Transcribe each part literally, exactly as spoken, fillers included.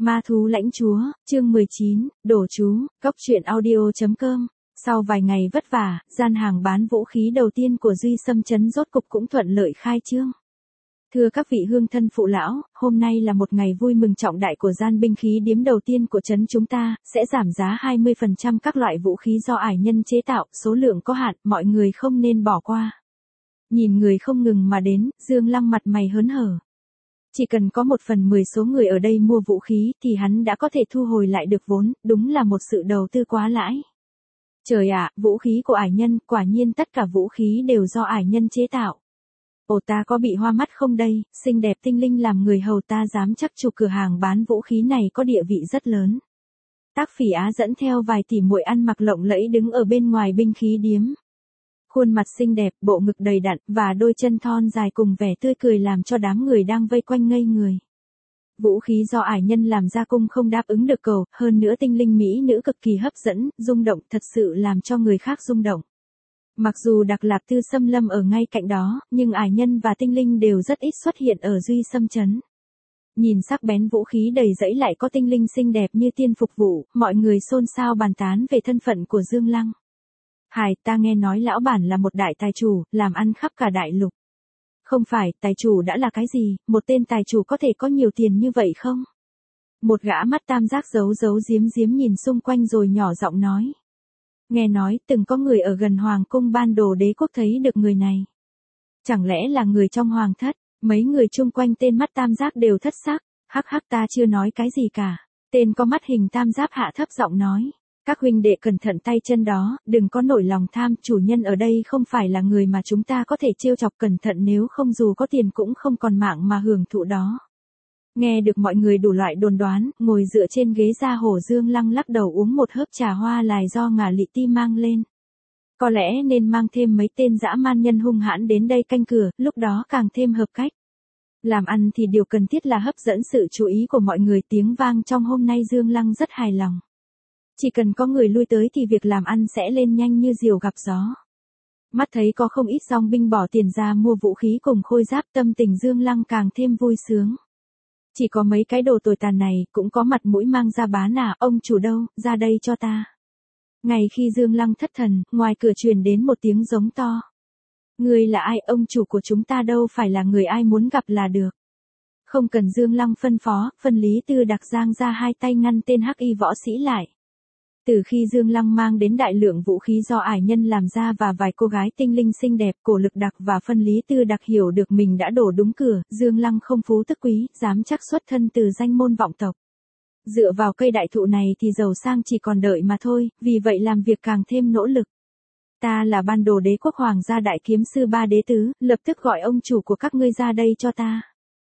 Ma thú lãnh chúa, chương mười chín, đổ chú, cốc truyện audio chấm com. Sau vài ngày vất vả, gian hàng bán vũ khí đầu tiên của Duy Sâm Trấn rốt cục cũng thuận lợi khai trương. Thưa các vị hương thân phụ lão, hôm nay là một ngày vui mừng trọng đại của gian binh khí điếm đầu tiên của trấn chúng ta, sẽ giảm giá hai mươi phần trăm các loại vũ khí do ải nhân chế tạo, số lượng có hạn, mọi người không nên bỏ qua. Nhìn người không ngừng mà đến, Dương Lăng mặt mày hớn hở. Chỉ cần có một phần mười số người ở đây mua vũ khí thì hắn đã có thể thu hồi lại được vốn, đúng là một sự đầu tư quá lãi. Trời ạ, vũ khí của ải nhân, quả nhiên tất cả vũ khí đều do ải nhân chế tạo. Ồ, ta có bị hoa mắt không đây, xinh đẹp tinh linh làm người hầu ta dám chắc chủ cửa hàng bán vũ khí này có địa vị rất lớn. Tác Phỉ Á dẫn theo vài tỷ muội ăn mặc lộng lẫy đứng ở bên ngoài binh khí điếm. Khuôn mặt xinh đẹp, bộ ngực đầy đặn, và đôi chân thon dài cùng vẻ tươi cười làm cho đám người đang vây quanh ngây người. Vũ khí do ải nhân làm ra cung không đáp ứng được cầu, hơn nữa tinh linh mỹ nữ cực kỳ hấp dẫn, rung động, thật sự làm cho người khác rung động. Mặc dù Đặc Lạp Tư Xâm Lâm ở ngay cạnh đó, nhưng ải nhân và tinh linh đều rất ít xuất hiện ở Duy Sâm Trấn. Nhìn sắc bén vũ khí đầy dẫy lại có tinh linh xinh đẹp như tiên phục vụ, mọi người xôn xao bàn tán về thân phận của Dương Lăng. Hài, ta nghe nói lão bản là một đại tài chủ, làm ăn khắp cả đại lục. Không phải, tài chủ đã là cái gì, một tên tài chủ có thể có nhiều tiền như vậy không? Một gã mắt tam giác giấu giấu giếm giếm nhìn xung quanh rồi nhỏ giọng nói. Nghe nói, từng có người ở gần Hoàng cung Ban Đồ Đế quốc thấy được người này. Chẳng lẽ là người trong hoàng thất, mấy người chung quanh tên mắt tam giác đều thất sắc, hắc hắc ta chưa nói cái gì cả. Tên có mắt hình tam giác hạ thấp giọng nói. Các huynh đệ cẩn thận tay chân đó, đừng có nổi lòng tham, chủ nhân ở đây không phải là người mà chúng ta có thể trêu chọc, cẩn thận nếu không dù có tiền cũng không còn mạng mà hưởng thụ đó. Nghe được mọi người đủ loại đồn đoán, ngồi dựa trên ghế da hổ Dương Lăng lắc đầu uống một hớp trà hoa lài do Ngả Lị Ti mang lên. Có lẽ nên mang thêm mấy tên dã man nhân hung hãn đến đây canh cửa, lúc đó càng thêm hợp cách. Làm ăn thì điều cần thiết là hấp dẫn sự chú ý của mọi người, tiếng vang trong hôm nay Dương Lăng rất hài lòng. Chỉ cần có người lui tới thì việc làm ăn sẽ lên nhanh như diều gặp gió. Mắt thấy có không ít dòng binh bỏ tiền ra mua vũ khí cùng khôi giáp, tâm tình Dương Lăng càng thêm vui sướng. Chỉ có mấy cái đồ tồi tàn này cũng có mặt mũi mang ra bán à, ông chủ đâu, ra đây cho ta. Ngay khi Dương Lăng thất thần, ngoài cửa truyền đến một tiếng giống to. Người là ai, ông chủ của chúng ta đâu phải là người ai muốn gặp là được. Không cần Dương Lăng phân phó, phân Lý Tư Đặc giang ra hai tay ngăn tên hắc y võ sĩ lại. Từ khi Dương Lăng mang đến đại lượng vũ khí do ải nhân làm ra và vài cô gái tinh linh xinh đẹp, Cổ Lực Đặc và phân Lý Tư Đặc hiểu được mình đã đổ đúng cửa, Dương Lăng không phú tức quý, dám chắc xuất thân từ danh môn vọng tộc. Dựa vào cây đại thụ này thì giàu sang chỉ còn đợi mà thôi, vì vậy làm việc càng thêm nỗ lực. Ta là Ban Đồ Đế quốc hoàng gia đại kiếm sư Ba Đế Tứ, lập tức gọi ông chủ của các ngươi ra đây cho ta.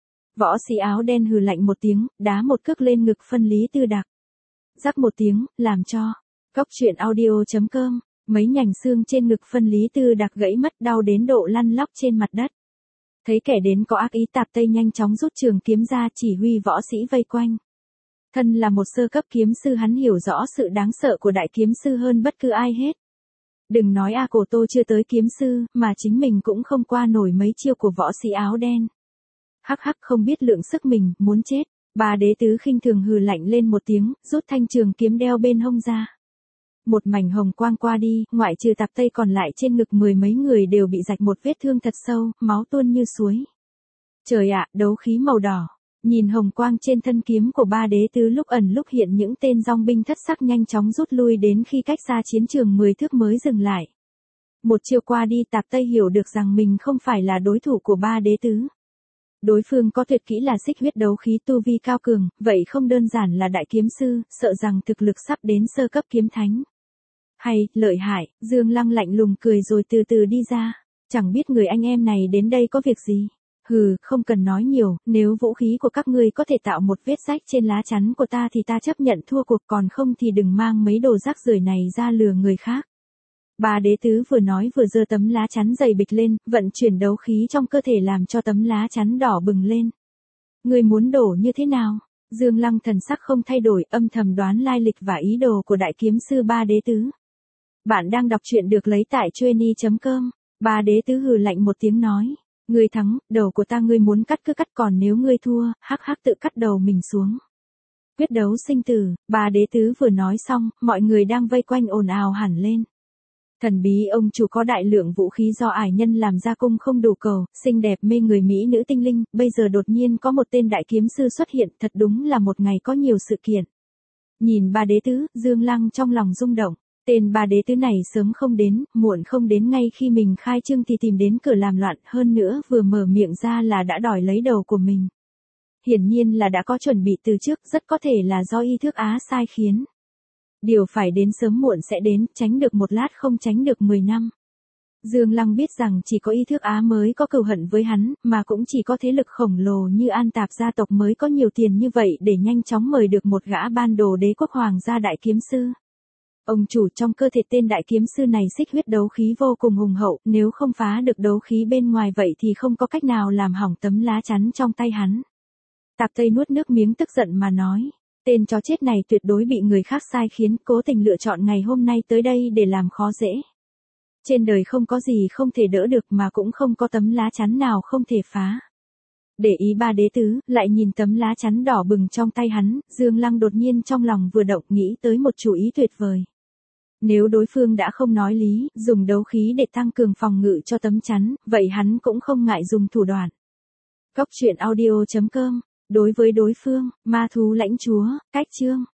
Võ sĩ áo đen hừ lạnh một tiếng, đá một cước lên ngực phân Lý Tư Đặc. Rắc một tiếng, làm cho. Cốc truyện audio chấm com, mấy nhành xương trên ngực phân Lý Tư Đặc gãy mất, đau đến độ lăn lóc trên mặt đất. Thấy kẻ đến có ác ý, Tạp Tây nhanh chóng rút trường kiếm ra chỉ huy võ sĩ vây quanh. Thân là một sơ cấp kiếm sư, hắn hiểu rõ sự đáng sợ của đại kiếm sư hơn bất cứ ai hết. Đừng nói A Cổ Tô chưa tới kiếm sư, mà chính mình cũng không qua nổi mấy chiêu của võ sĩ áo đen. Hắc hắc không biết lượng sức mình, muốn chết. Ba Đế Tứ khinh thường hừ lạnh lên một tiếng, rút thanh trường kiếm đeo bên hông ra. Một mảnh hồng quang qua đi, ngoại trừ Tạp Tây còn lại trên ngực mười mấy người đều bị rạch một vết thương thật sâu, máu tuôn như suối. Trời ạ, đấu khí màu đỏ. Nhìn hồng quang trên thân kiếm của Ba Đế Tứ lúc ẩn lúc hiện, những tên dòng binh thất sắc nhanh chóng rút lui đến khi cách xa chiến trường mười thước mới dừng lại. Một chiều qua đi, Tạp Tây hiểu được rằng mình không phải là đối thủ của Ba Đế Tứ. Đối phương có tuyệt kỹ là xích huyết đấu khí, tu vi cao cường, vậy không đơn giản là đại kiếm sư, sợ rằng thực lực sắp đến sơ cấp kiếm thánh. Hay, lợi hại, Dương Lăng lạnh lùng cười rồi từ từ đi ra. Chẳng biết người anh em này đến đây có việc gì. Hừ, không cần nói nhiều, nếu vũ khí của các ngươi có thể tạo một vết rách trên lá chắn của ta thì ta chấp nhận thua cuộc, còn không thì đừng mang mấy đồ rác rưởi này ra lừa người khác. Ba Đế Tứ vừa nói vừa giơ tấm lá chắn dày bịch lên, vận chuyển đấu khí trong cơ thể làm cho tấm lá chắn đỏ bừng lên. Ngươi muốn đổ như thế nào? Dương Lăng thần sắc không thay đổi, âm thầm đoán lai lịch và ý đồ của đại kiếm sư Ba Đế Tứ. Bạn đang đọc truyện được lấy tại chueny chấm com. Ba Đế Tứ hừ lạnh một tiếng nói. Ngươi thắng, đầu của ta ngươi muốn cắt cứ cắt, còn nếu ngươi thua, hắc hắc tự cắt đầu mình xuống. Quyết đấu sinh tử, ba đế tứ vừa nói xong, mọi người đang vây quanh ồn ào hẳn lên. Thần bí ông chủ có đại lượng vũ khí do ải nhân làm ra cung không đủ cầu, xinh đẹp mê người mỹ nữ tinh linh, bây giờ đột nhiên có một tên đại kiếm sư xuất hiện, thật đúng là một ngày có nhiều sự kiện. Nhìn ba đế tứ, Dương Lăng trong lòng rung động. Tên ba đế tứ này sớm không đến, muộn không đến, ngay khi mình khai trương thì tìm đến cửa làm loạn, hơn nữa vừa mở miệng ra là đã đòi lấy đầu của mình. Hiển nhiên là đã có chuẩn bị từ trước, rất có thể là do y thước Á sai khiến. Điều phải đến sớm muộn sẽ đến, tránh được một lát không tránh được mười năm. Dương Lăng biết rằng chỉ có y thước Á mới có cừu hận với hắn, mà cũng chỉ có thế lực khổng lồ như An Tạp gia tộc mới có nhiều tiền như vậy để nhanh chóng mời được một gã ban đồ đế quốc hoàng gia đại kiếm sư. Ông chủ, trong cơ thể tên đại kiếm sư này xích huyết đấu khí vô cùng hùng hậu, nếu không phá được đấu khí bên ngoài vậy thì không có cách nào làm hỏng tấm lá chắn trong tay hắn. Tạp Tây nuốt nước miếng tức giận mà nói, tên chó chết này tuyệt đối bị người khác sai khiến, cố tình lựa chọn ngày hôm nay tới đây để làm khó dễ. Trên đời không có gì không thể đỡ được, mà cũng không có tấm lá chắn nào không thể phá. Để ý ba đế tứ, lại nhìn tấm lá chắn đỏ bừng trong tay hắn, Dương Lăng đột nhiên trong lòng vừa động, nghĩ tới một chủ ý tuyệt vời. Nếu đối phương đã không nói lý, dùng đấu khí để tăng cường phòng ngự cho tấm chắn, vậy hắn cũng không ngại dùng thủ đoạn. Cóc truyện audio chấm com. Đối với đối phương, ma thú lãnh chúa, cách chương.